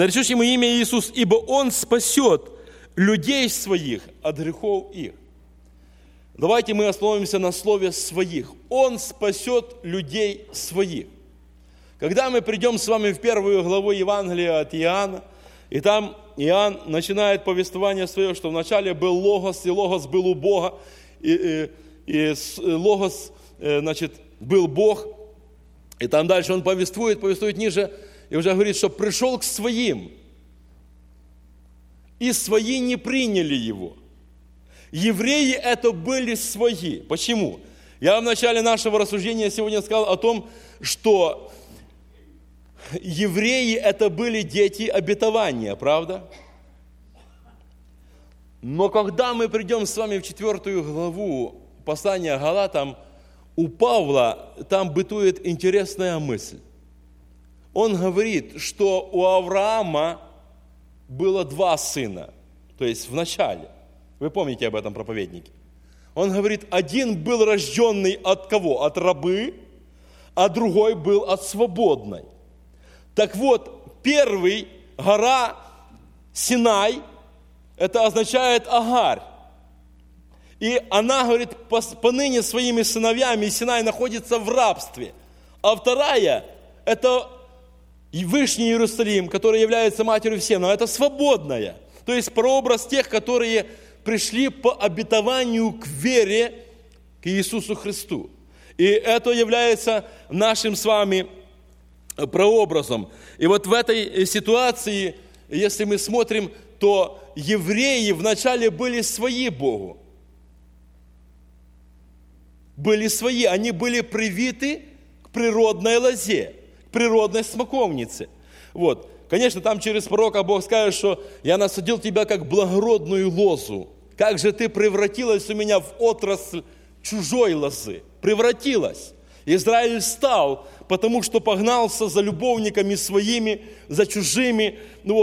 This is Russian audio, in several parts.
наречешь ему имя Иисус, ибо он спасет людей своих от грехов их. Давайте мы остановимся на слове «своих». Он спасет людей своих. Когда мы придем с вами в 1 главу Евангелия от Иоанна, и там Иоанн начинает повествование свое, что вначале был Логос, и Логос был у Бога, и Логос, был Бог. И там дальше он повествует ниже, и уже говорит, что пришел к своим, и свои не приняли его. Евреи это были свои. Почему? Я в начале нашего рассуждения сегодня сказал о том, что евреи это были дети обетования, правда? Но когда мы придем с вами в 4 главу послания Галатам, у Павла там бытует интересная мысль. Он говорит, что у Авраама было 2 сына, то есть в начале. Вы помните об этом проповеднике. Он говорит, один был рожденный от кого? От рабы, а другой был от свободной. Так вот, первый, гора Синай, это означает Агарь. И она, говорит, поныне своими сыновьями Синай находится в рабстве. А вторая, это Вышний Иерусалим, который является матерью всем, но это свободная. То есть прообраз тех, которые пришли по обетованию к вере к Иисусу Христу. И это является нашим с вами прообразом. И вот в этой ситуации, если мы смотрим, то евреи вначале были свои Богу. Были свои, они были привиты к природной лозе, к природной смоковнице. Вот. Конечно, там через пророка Бог скажет, что я насадил тебя как благородную лозу. Как же ты превратилась у меня в отрасль чужой лозы. Превратилась. Израиль стал, потому что погнался за любовниками своими, за чужими,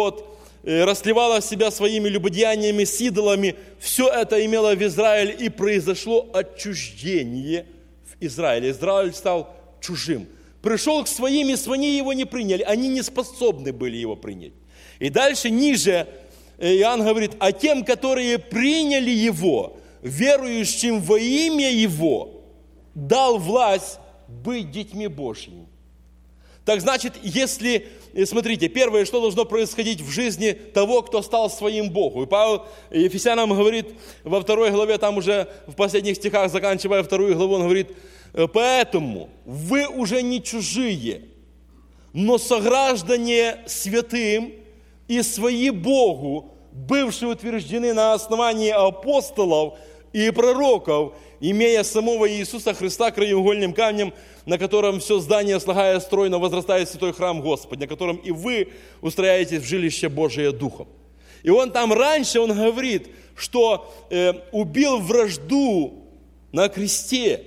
расливала себя своими любодеяниями с идолами. Все это имело в Израиле, и произошло отчуждение в Израиле. Израиль стал чужим. Пришел к своим, и свои его не приняли. Они не способны были его принять. И дальше, ниже, Иоанн говорит, а тем, которые приняли его, верующим во имя его, дал власть быть детьми Божьими. Так значит, если, смотрите, первое, что должно происходить в жизни того, кто стал своим Богу. И Павел Ефесянам говорит во 2 главе, там уже в последних стихах, заканчивая 2 главу, он говорит, поэтому вы уже не чужие, но сограждане святым и свои Богу, бывшие утверждены на основании апостолов и пророков, имея самого Иисуса Христа краеугольным камнем, на котором все здание, слагая стройно, возрастает святой храм Господь, на котором и вы устрояетесь в жилище Божие Духом. И он там раньше, он говорит, что убил вражду на кресте.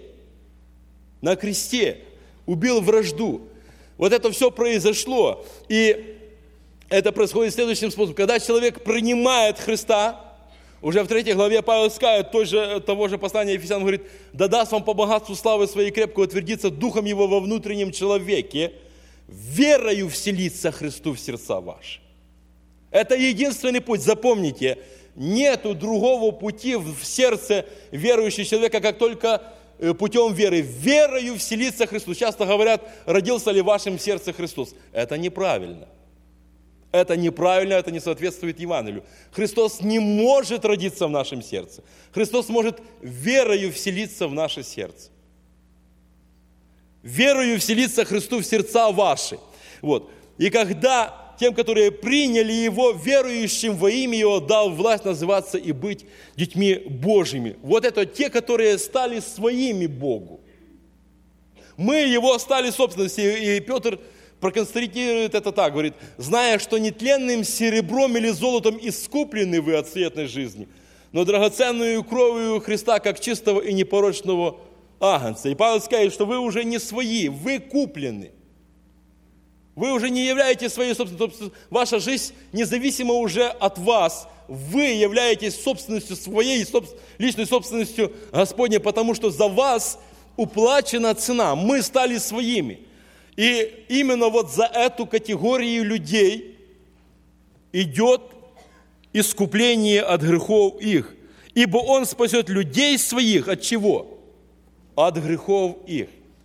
На кресте убил вражду. Вот это все произошло. И это происходит следующим способом. Когда человек принимает Христа, уже в 3 главе Павел скажет, того же послания Ефесян, говорит, да даст вам по богатству славы своей крепко утвердиться духом его во внутреннем человеке, верою вселиться Христу в сердца ваши. Это единственный путь, запомните, нету другого пути в сердце верующего человека, как только путем веры. Верою вселиться Христу. Часто говорят, родился ли в вашем сердце Христос. Это неправильно. Это неправильно, это не соответствует Евангелию. Христос не может родиться в нашем сердце. Христос может верою вселиться в наше сердце. Верою вселиться Христу в сердца ваши. Вот. И когда тем, которые приняли Его, верующим во имя Его, дал власть называться и быть детьми Божьими. Вот это те, которые стали своими Богу. Мы Его стали собственностью. И Петр проконстатирует это так, говорит, зная, что нетленным серебром или золотом искуплены вы от светлой жизни, но драгоценную кровью Христа, как чистого и непорочного агнца. И Павел скажет, что вы уже не свои, вы куплены. Вы уже не являетесь своей собственностью. Ваша жизнь независима уже от вас. Вы являетесь собственностью своей, личной собственностью Господней, потому что за вас уплачена цена. Мы стали своими. И именно вот за эту категорию людей идет искупление от грехов их, ибо Он спасет людей своих от чего? От грехов их.